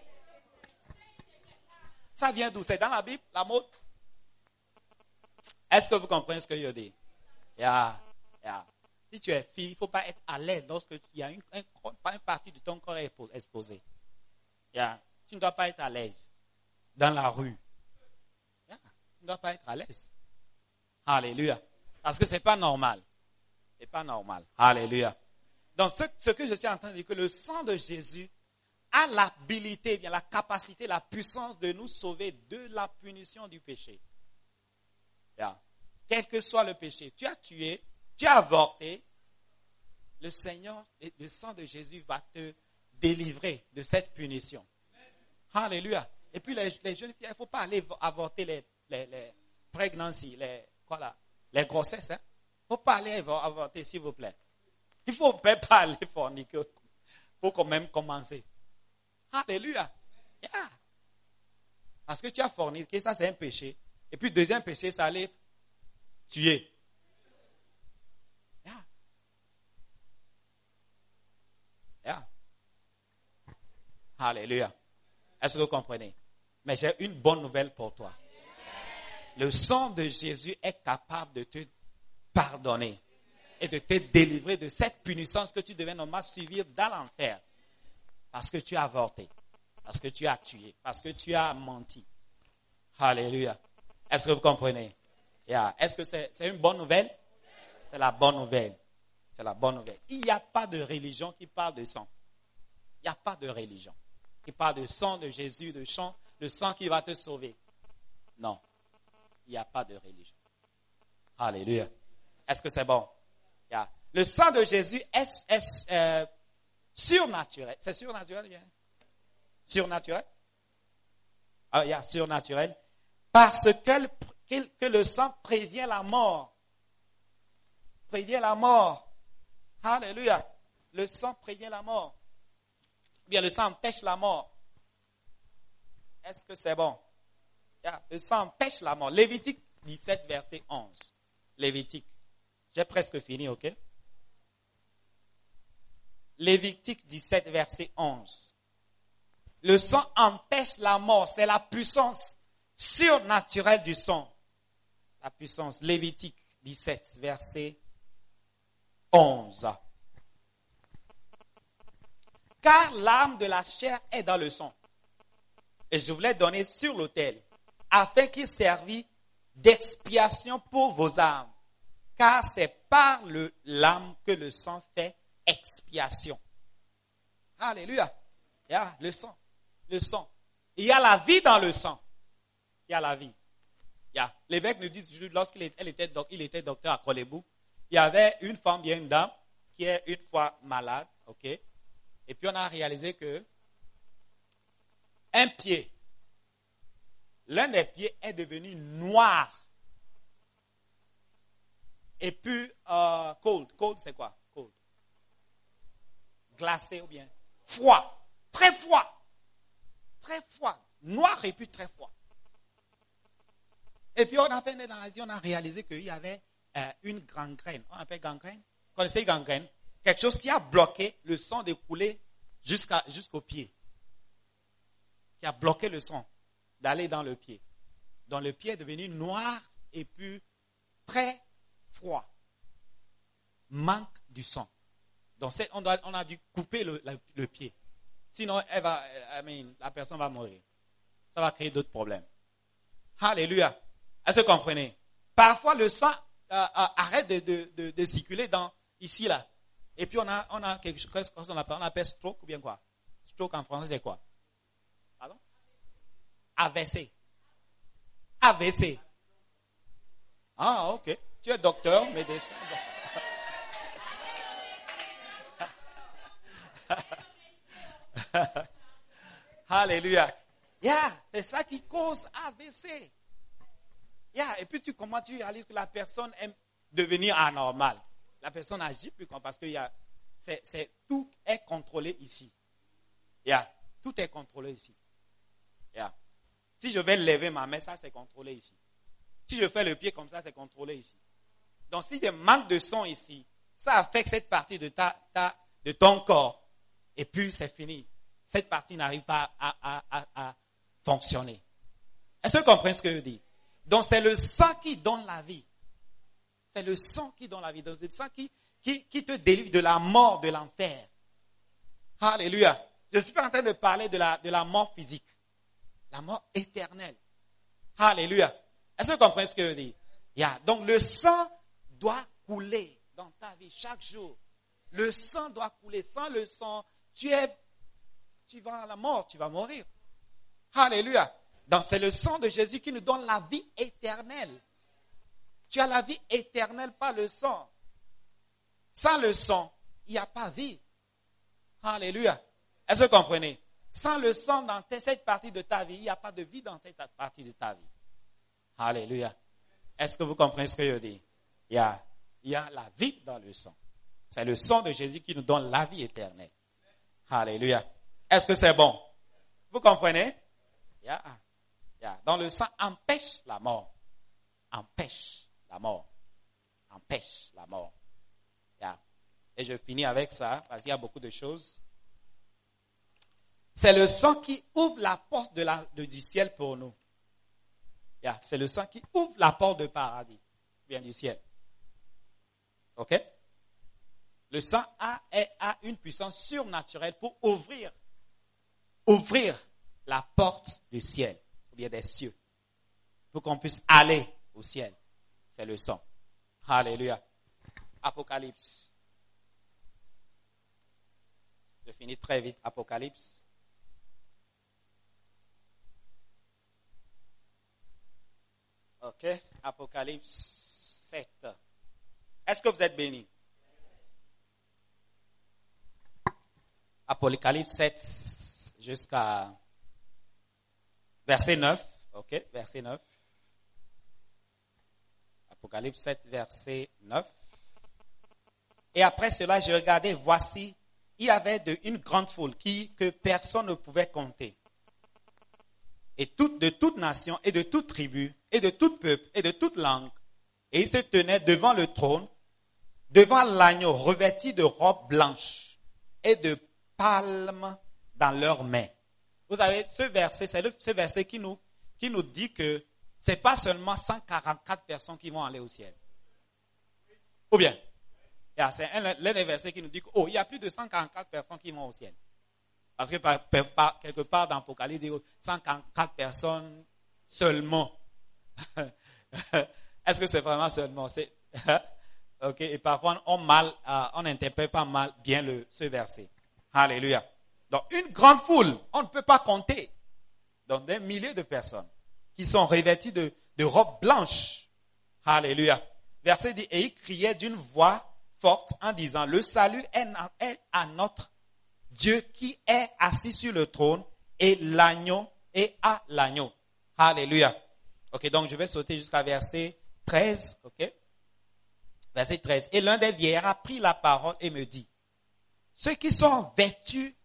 Speaker 3: Ça vient d'où? C'est dans la Bible, la mode? Est-ce que vous comprenez ce que je dis? Yeah. Yeah. Si tu es fille, il ne faut pas être à l'aise lorsque il y a une, un, une partie de ton corps exposée. Yeah. Tu ne dois pas être à l'aise dans la rue. Yeah. Tu ne dois pas être à l'aise. Alléluia. Parce que ce n'est pas normal. Ce n'est pas normal. Alléluia. Donc, ce, ce que je suis en train de dire, que le sang de Jésus a l'habilité, bien la capacité, la puissance de nous sauver de la punition du péché. Yeah. Quel que soit le péché, tu as tué, tu as avorté, le Seigneur, le sang de Jésus va te délivrer de cette punition. Alléluia. Et puis les, les jeunes filles, il ne faut pas aller avorter les, les, les pregnancies, les, quoi là, les grossesses. Il hein? ne faut pas aller avorter, s'il vous plaît. Il ne faut même pas aller forniquer. Il faut quand même commencer. Alléluia. Yeah. Parce que tu as forniqué, ça c'est un péché. Et puis deuxième péché, ça allait tuer. Yeah. Yeah. Alléluia. Est-ce que vous comprenez? Mais j'ai une bonne nouvelle pour toi. Le sang de Jésus est capable de te pardonner et de te délivrer de cette punition que tu devais normalement subir dans l'enfer. Parce que tu as avorté, parce que tu as tué, parce que tu as menti. Alléluia. Est-ce que vous comprenez? Yeah. Est-ce que c'est, c'est une bonne nouvelle? C'est la bonne nouvelle. C'est la bonne nouvelle. Il n'y a pas de religion qui parle de sang. Il n'y a pas de religion qui parle de sang de Jésus, de sang, de sang qui va te sauver. Non. Il n'y a pas de religion. Alléluia. Est-ce que c'est bon? Yeah. Le sang de Jésus est, est euh, surnaturel. C'est surnaturel, bien? Surnaturel? Ah, yeah, surnaturel. Parce que, que, que le sang prévient la mort. Prévient la mort. Alléluia. Le sang prévient la mort. Bien, le sang empêche la mort. Est-ce que c'est bon? Yeah. Le sang empêche la mort. Lévitique dix-sept, verset onze. Lévitique. J'ai presque fini, ok? Lévitique dix-sept, verset onze. Le sang empêche la mort. C'est la puissance surnaturelle du sang. La puissance. Lévitique dix-sept, verset onze. Car l'âme de la chair est dans le sang. Et je vous l'ai donné sur l'autel, afin qu'il servît d'expiation pour vos âmes. Car c'est par le, l'âme que le sang fait expiation. Alléluia. Il y a le sang. Le sang. Il y a la vie dans le sang. Il y a la vie. Il y a. L'évêque nous dit, lorsqu'il était, était, il était docteur à Kolebou, il y avait une femme, bien une dame, qui est une fois malade, ok? Et puis on a réalisé que un pied, l'un des pieds est devenu noir. Et puis, euh, cold. Cold, c'est quoi? Cold. Glacé ou bien froid. très froid. Très froid. Noir et puis très froid. Et puis on a fait une analyse, on a réalisé qu'il y avait euh, une gangrène. On appelle gangrène. Vous connaissez gangrène? Quelque chose qui a bloqué le sang de couler jusqu'à, jusqu'au pied. Qui a bloqué le sang d'aller dans le pied. Donc le pied est devenu noir et puis très froid. Manque du sang. Donc c'est, on, doit, on a dû couper le, le, le pied. Sinon, elle va, I mean, la personne va mourir. Ça va créer d'autres problèmes. Alléluia. Est-ce que vous comprenez? Parfois, le sang euh, euh, arrête de, de, de, de circuler dans, ici, là. Et puis, on a, on a quelque chose qu'on appelle, on appelle stroke ou bien quoi? Stroke en français, c'est quoi? Pardon? A V C. A V C. Ah, ok. Tu es docteur, médecin. Alléluia. Yeah, c'est ça qui cause A V C. Yeah, et puis tu commences, tu réalises que la personne aime devenir anormale. La personne n'agit plus comme parce que y a, c'est, c'est, tout est contrôlé ici. Yeah, tout est contrôlé ici. Yeah. Si je vais lever ma main, ça c'est contrôlé ici. Si je fais le pied comme ça, c'est contrôlé ici. Donc si il y a un manque de son ici, ça affecte cette partie de, ta, ta, de ton corps. Et puis c'est fini. Cette partie n'arrive pas à, à, à, à fonctionner. Est-ce que vous comprenez ce que je dis? Donc c'est le sang qui donne la vie. C'est le sang qui donne la vie. Donc c'est le sang qui, qui, qui te délivre de la mort, de l'enfer. Alléluia. Je ne suis pas en train de parler de la, de la mort physique. La mort éternelle. Alléluia. Est-ce que vous comprenez ce que je dis? Yeah. Donc le sang doit couler dans ta vie chaque jour. Le sang doit couler. Sans le sang, tu es, tu vas à la mort, tu vas mourir. Alléluia. Donc c'est le sang de Jésus qui nous donne la vie éternelle. Tu as la vie éternelle par le sang. Sans le sang, il n'y a pas vie. Alléluia. Est-ce que vous comprenez? Sans le sang dans cette partie de ta vie, il n'y a pas de vie dans cette partie de ta vie. Alléluia. Est-ce que vous comprenez ce que je dis? Il y a, il y a la vie dans le sang. C'est le sang de Jésus qui nous donne la vie éternelle. Alléluia. Est-ce que c'est bon? Vous comprenez? Yeah. Yeah. Donc le sang empêche la mort. Empêche la mort. Empêche la mort. Yeah. Et je finis avec ça, parce qu'il y a beaucoup de choses. C'est le sang qui ouvre la porte de la, de, du ciel pour nous. Yeah. C'est le sang qui ouvre la porte du paradis, bien du ciel. OK? Le sang a, a une puissance surnaturelle pour ouvrir, ouvrir la porte du ciel, ou bien des cieux, pour qu'on puisse aller au ciel. C'est le sang. Alléluia. Apocalypse. Je finis très vite. Apocalypse. OK. Apocalypse sept. Est-ce que vous êtes bénis? Apocalypse sept jusqu'à verset neuf. OK, verset neuf. Apocalypse sept, verset neuf. Et après cela, je regardais, voici, il y avait de, une grande foule qui, que personne ne pouvait compter. Et tout, de toute nation, et de toute tribu, et de tout peuple, et de toute langue. Et ils se tenaient devant le trône, devant l'agneau, revêtis de robes blanches, et de palmes dans leurs mains. Vous savez, ce verset, c'est le, ce verset qui nous, qui nous dit que c'est pas seulement cent quarante-quatre personnes qui vont aller au ciel. Ou bien, c'est l'un des versets qui nous dit qu'il oh, y a plus de cent quarante-quatre personnes qui vont au ciel. Parce que par, par, quelque part dans l'Apocalypse, il dit cent quarante-quatre personnes seulement. Est-ce que c'est vraiment seulement? C'est, ok, et parfois on mal, on n'interprète pas mal bien le, ce verset. Alléluia. Donc une grande foule, on ne peut pas compter. Donc des milliers de personnes qui sont revêties de, de robes blanches. Alléluia. Verset dit, et il criait d'une voix forte en disant, le salut est à notre Dieu qui est assis sur le trône et l'agneau et à l'agneau. Alléluia. Ok, donc je vais sauter jusqu'à verset treize. Ok. Verset treize. Et l'un des vieillards a pris la parole et me dit, ceux qui sont vêtus,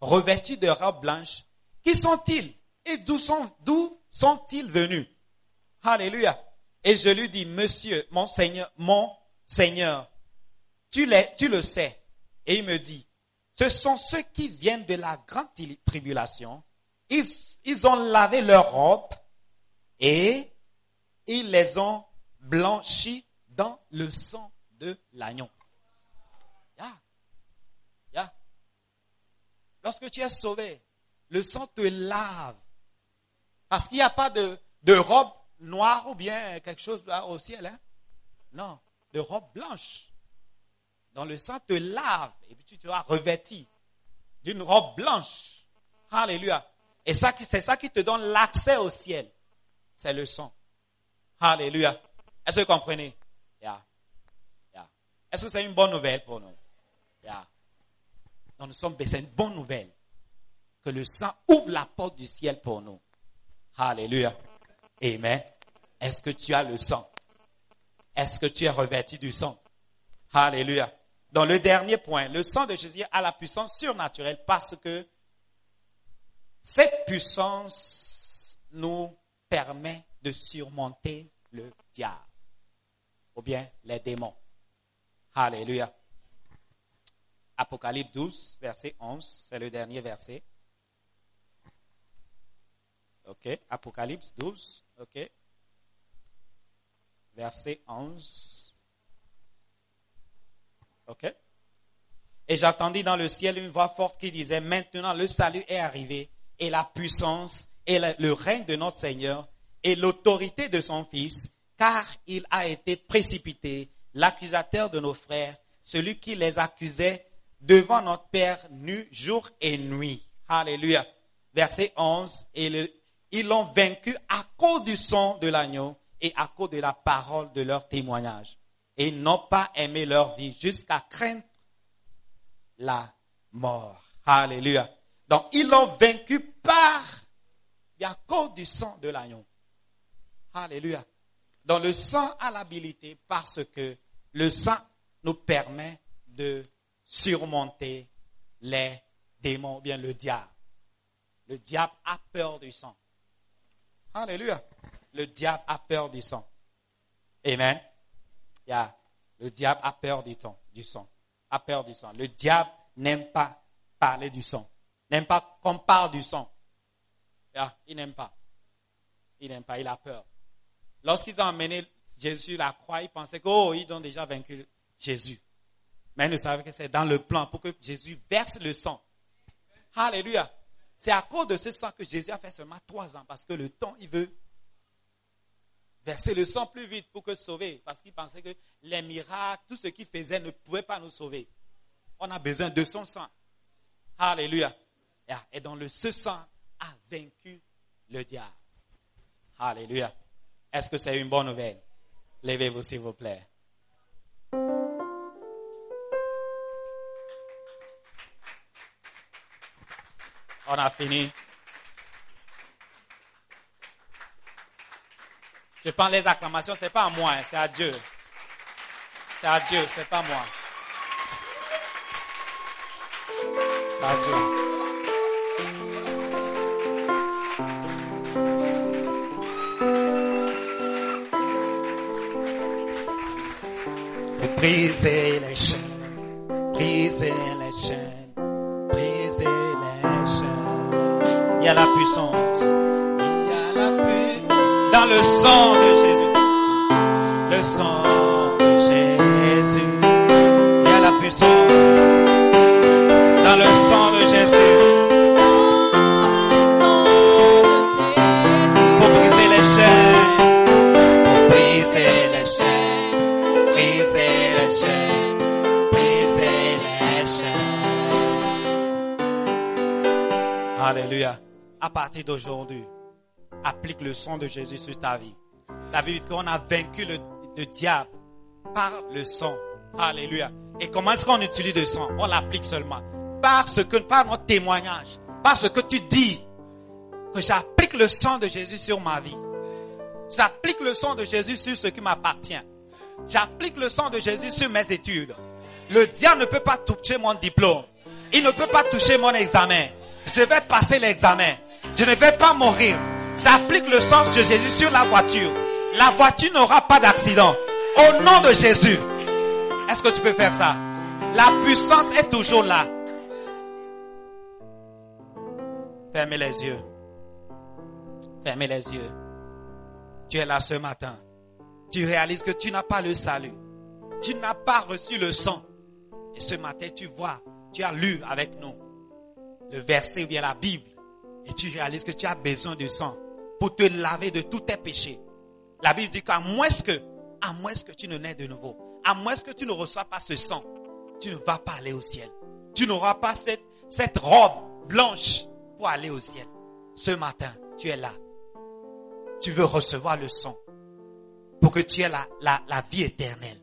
Speaker 3: revêtus de robes blanches. Qui sont-ils? Et d'où sont, d'où sont-ils venus? Alléluia. Et je lui dis, monsieur, mon Seigneur, mon Seigneur, tu, les, tu le sais. Et il me dit, ce sont ceux qui viennent de la grande tribulation. Ils, ils ont lavé leurs robes et ils les ont blanchis dans le sang de l'agneau. Yeah. Yeah. Lorsque tu es sauvé, le sang te lave. Parce qu'il n'y a pas de, de robe noire ou bien quelque chose là au ciel. Hein? Non, de robe blanche. Dans le sang te lave. Et puis tu te vas revêti d'une robe blanche. Alléluia. Et ça, c'est ça qui te donne l'accès au ciel. C'est le sang. Alléluia. Est-ce que vous comprenez? Yeah. Yeah. Est-ce que c'est une bonne nouvelle pour nous? Yeah. Donc nous sommes, c'est une bonne nouvelle. Que le sang ouvre la porte du ciel pour nous. Alléluia. Amen. Est-ce que tu as le sang? Est-ce que tu es revêtu du sang? Alléluia. Dans le dernier point, le sang de Jésus a la puissance surnaturelle parce que cette puissance nous permet de surmonter le diable ou bien les démons. Alléluia. Apocalypse douze, verset onze, c'est le dernier verset. Ok, Apocalypse douze, ok. Verset onze. Ok. Et j'entendis dans le ciel une voix forte qui disait, maintenant le salut est arrivé et la puissance et le règne de notre Seigneur et l'autorité de son Fils, car il a été précipité, l'accusateur de nos frères, celui qui les accusait devant notre Père nu jour et nuit. Alléluia. Verset onze, et le, ils l'ont vaincu à cause du sang de l'agneau et à cause de la parole de leur témoignage. Et ils n'ont pas aimé leur vie jusqu'à craindre la mort. Alléluia. Donc, ils l'ont vaincu par, et à cause du sang de l'agneau. Alléluia. Donc, le sang a l'habilité parce que le sang nous permet de surmonter les démons, bien le diable. Le diable a peur du sang. Alléluia. Le diable a peur du sang. Amen. Yeah. Le diable a peur du, temps, du sang. A peur du sang. Le diable n'aime pas parler du sang. N'aime pas qu'on parle du sang. Yeah. Il n'aime pas. Il n'aime pas. Il a peur. Lorsqu'ils ont emmené Jésus à la croix, ils pensaient qu'ils oh, ont déjà vaincu Jésus. Mais ils ne savaient que c'est dans le plan pour que Jésus verse le sang. Alléluia. C'est à cause de ce sang que Jésus a fait seulement trois ans. Parce que le temps, il veut verser le sang plus vite pour que sauver. Parce qu'il pensait que les miracles, tout ce qu'il faisait ne pouvait pas nous sauver. On a besoin de son sang. Alléluia. Et donc le, ce sang a vaincu le diable. Alléluia. Est-ce que c'est une bonne nouvelle? Levez-vous s'il vous plaît. On a fini. Je prends les acclamations, c'est pas à moi, c'est à Dieu. C'est à Dieu, c'est pas à moi. C'est à Dieu. Brisez les chaînes, brisez les chaînes, brisez les chaînes. Il y a la puissance, il y a la puissance dans le sang de Jésus. Le sang de Jésus, il y a la puissance dans le sang de Jésus. Pour briser les chaînes, pour briser les chaînes, briser les chaînes, briser les chaînes. Alléluia. À partir d'aujourd'hui, applique le sang de Jésus sur ta vie. La Bible dit qu'on a vaincu le, le diable par le sang. Alléluia. Et comment est-ce qu'on utilise le sang? On l'applique seulement parce que, par notre témoignage, parce que tu dis que j'applique le sang de Jésus sur ma vie. J'applique le sang de Jésus sur ce qui m'appartient. J'applique le sang de Jésus sur mes études. Le diable ne peut pas toucher mon diplôme. Il ne peut pas toucher mon examen. Je vais passer l'examen. Je ne vais pas mourir. J'applique le sang de Jésus sur la voiture. La voiture n'aura pas d'accident. Au nom de Jésus. Est-ce que tu peux faire ça? La puissance est toujours là. Fermez les yeux. Fermez les yeux. Tu es là ce matin. Tu réalises que tu n'as pas le salut. Tu n'as pas reçu le sang. Et ce matin, tu vois, tu as lu avec nous le verset ou bien la Bible. Et tu réalises que tu as besoin du sang pour te laver de tous tes péchés. La Bible dit qu'à moins que, à moins que tu ne naies de nouveau, à moins que tu ne reçois pas ce sang, tu ne vas pas aller au ciel. Tu n'auras pas cette, cette robe blanche pour aller au ciel. Ce matin, tu es là. Tu veux recevoir le sang pour que tu aies la, la, la vie éternelle.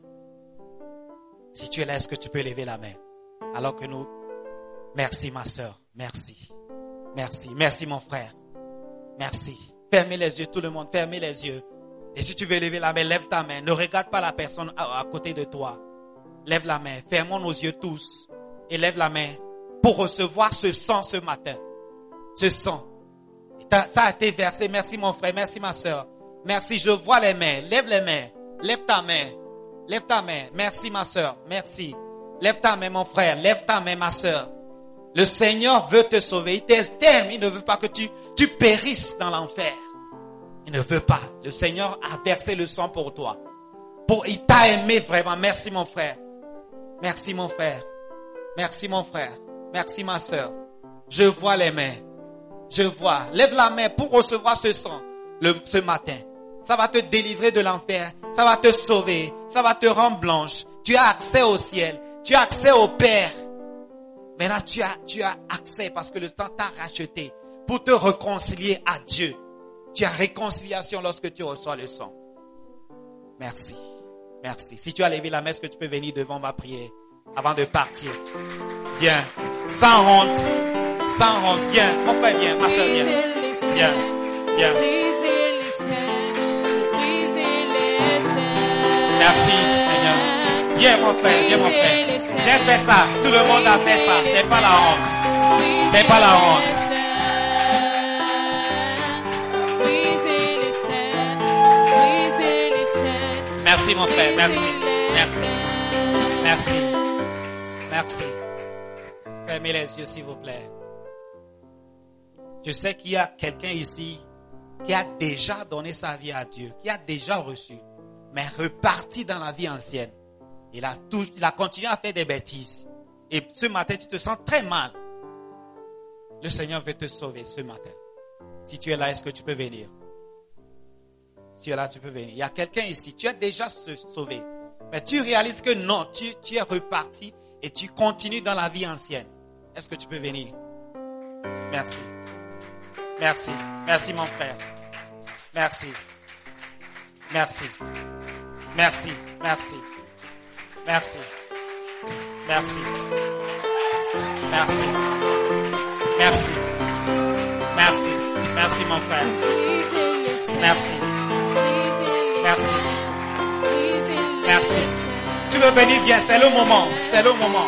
Speaker 3: Si tu es là, est-ce que tu peux lever la main? Alors que nous, merci ma soeur, merci. Merci, merci mon frère. Merci. Fermez les yeux, tout le monde, fermez les yeux. Et si tu veux lever la main, lève ta main. Ne regarde pas la personne à, à côté de toi. Lève la main, fermons nos yeux tous. Et lève la main pour recevoir ce sang ce matin. Ce sang. Ça a été versé. Merci mon frère, merci ma soeur. Merci, je vois les mains. Lève les mains. Lève ta main. Lève ta main. Merci ma soeur, merci. Lève ta main mon frère, lève ta main ma soeur. Le Seigneur veut te sauver. Il t'aime. Il ne veut pas que tu, tu périsses dans l'enfer. Il ne veut pas. Le Seigneur a versé le sang pour toi. Pour, il t'a aimé vraiment. Merci mon frère. Merci mon frère. Merci mon frère. Merci ma soeur. Je vois les mains. Je vois. Lève la main pour recevoir ce sang le, ce matin. Ça va te délivrer de l'enfer. Ça va te sauver. Ça va te rendre blanche. Tu as accès au ciel. Tu as accès au Père. Maintenant, tu as, tu as accès parce que le sang t'a racheté pour te réconcilier à Dieu. Tu as réconciliation lorsque tu reçois le sang. Merci. Merci. Si tu as levé la main, est-ce que tu peux venir devant ma prière avant de partir? Viens. Sans honte. Sans honte. Viens. Mon frère, viens. Ma soeur, viens. Viens. Viens. Merci, Seigneur. Viens, mon frère. Viens, mon frère. J'ai fait ça. Tout le monde a fait ça. C'est pas la honte. C'est pas la honte. Merci mon frère, merci, merci, merci, merci. Fermez les yeux s'il vous plaît. Je sais qu'il y a quelqu'un ici qui a déjà donné sa vie à Dieu, qui a déjà reçu, mais reparti dans la vie ancienne. Il a, tout, il a continué à faire des bêtises. Et ce matin, tu te sens très mal. Le Seigneur veut te sauver ce matin. Si tu es là, est-ce que tu peux venir? Si tu es là, tu peux venir. Il y a quelqu'un ici, tu as déjà sauvé. Mais tu réalises que non, tu, tu es reparti et tu continues dans la vie ancienne. Est-ce que tu peux venir? Merci. Merci. Merci mon frère. Merci. Merci. Merci. Merci. Merci. Merci. Merci. Merci. Merci. Merci mon frère. Merci. Merci. Merci. Tu veux venir, viens, c'est le moment. C'est le moment.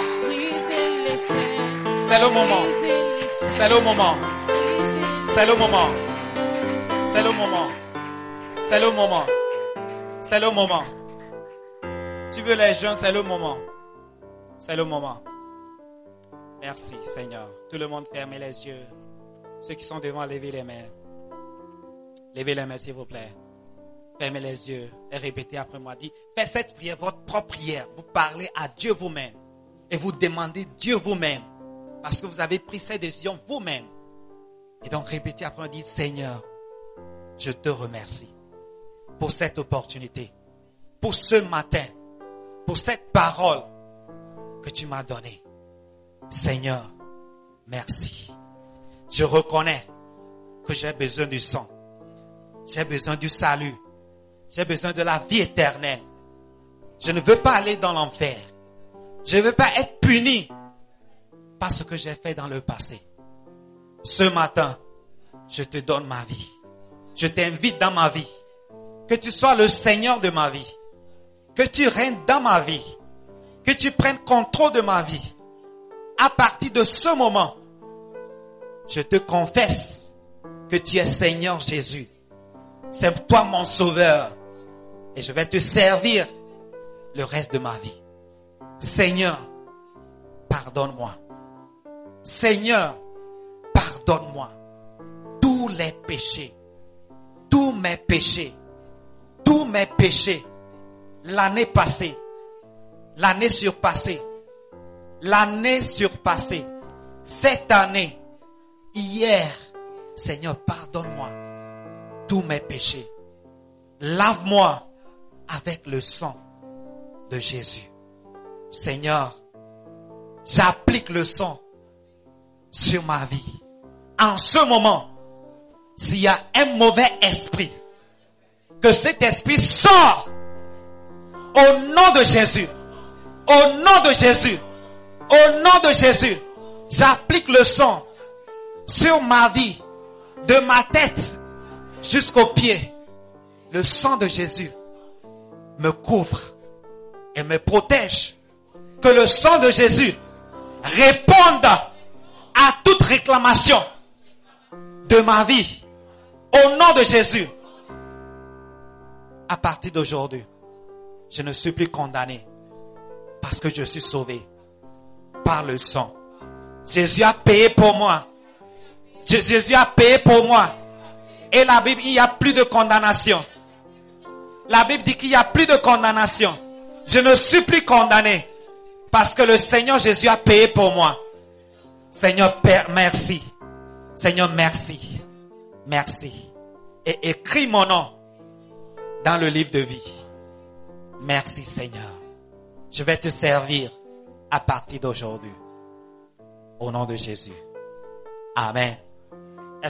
Speaker 3: C'est le moment. C'est le moment. C'est le moment. C'est le moment. C'est le moment. C'est le moment. Tu veux les jeunes, c'est le moment. C'est le moment. Merci, Seigneur. Tout le monde fermez les yeux. Ceux qui sont devant, levez les mains. Levez les mains, s'il vous plaît. Fermez les yeux et répétez après moi. Dites, faites cette prière, votre propre prière. Vous parlez à Dieu vous-même. Et vous demandez Dieu vous-même. Parce que vous avez pris cette décision vous-même. Et donc répétez après moi. Dites, Seigneur, je te remercie pour cette opportunité. Pour ce matin. Pour cette parole que tu m'as donnée. Seigneur, merci. Je reconnais que j'ai besoin du sang. J'ai besoin du salut. J'ai besoin de la vie éternelle. Je ne veux pas aller dans l'enfer. Je ne veux pas être puni par ce que j'ai fait dans le passé. Ce matin, je te donne ma vie. Je t'invite dans ma vie. Que tu sois le Seigneur de ma vie. Que tu règnes dans ma vie. Que tu prennes contrôle de ma vie.
Speaker 2: À partir de ce moment, je te confesse que tu es Seigneur Jésus. C'est toi mon sauveur. Et je vais te servir le reste de ma vie. Seigneur, pardonne-moi. Seigneur, pardonne-moi. Tous les péchés, tous mes péchés, tous mes péchés, l'année passée, l'année surpassée, l'année surpassée, cette année, hier, Seigneur, pardonne-moi tous mes péchés. Lave-moi avec le sang de Jésus. Seigneur, j'applique le sang sur ma vie. En ce moment, s'il y a un mauvais esprit, que cet esprit sort au nom de Jésus. Au nom de Jésus. Au nom de Jésus. J'applique le sang sur ma vie, de ma tête jusqu'aux pieds. Le sang de Jésus me couvre et me protège. Que le sang de Jésus réponde à toute réclamation de ma vie. Au nom de Jésus. À partir d'aujourd'hui, je ne suis plus condamné parce que je suis sauvé par le sang. Jésus a payé pour moi. Jésus a payé pour moi. Et la Bible, il n'y a plus de condamnation. La Bible dit qu'il n'y a plus de condamnation. Je ne suis plus condamné parce que le Seigneur Jésus a payé pour moi. Seigneur Père, merci. Seigneur, merci. Merci. Et écris mon nom dans le livre de vie. Merci Seigneur. Je vais te servir à partir d'aujourd'hui. Au nom de Jésus. Amen.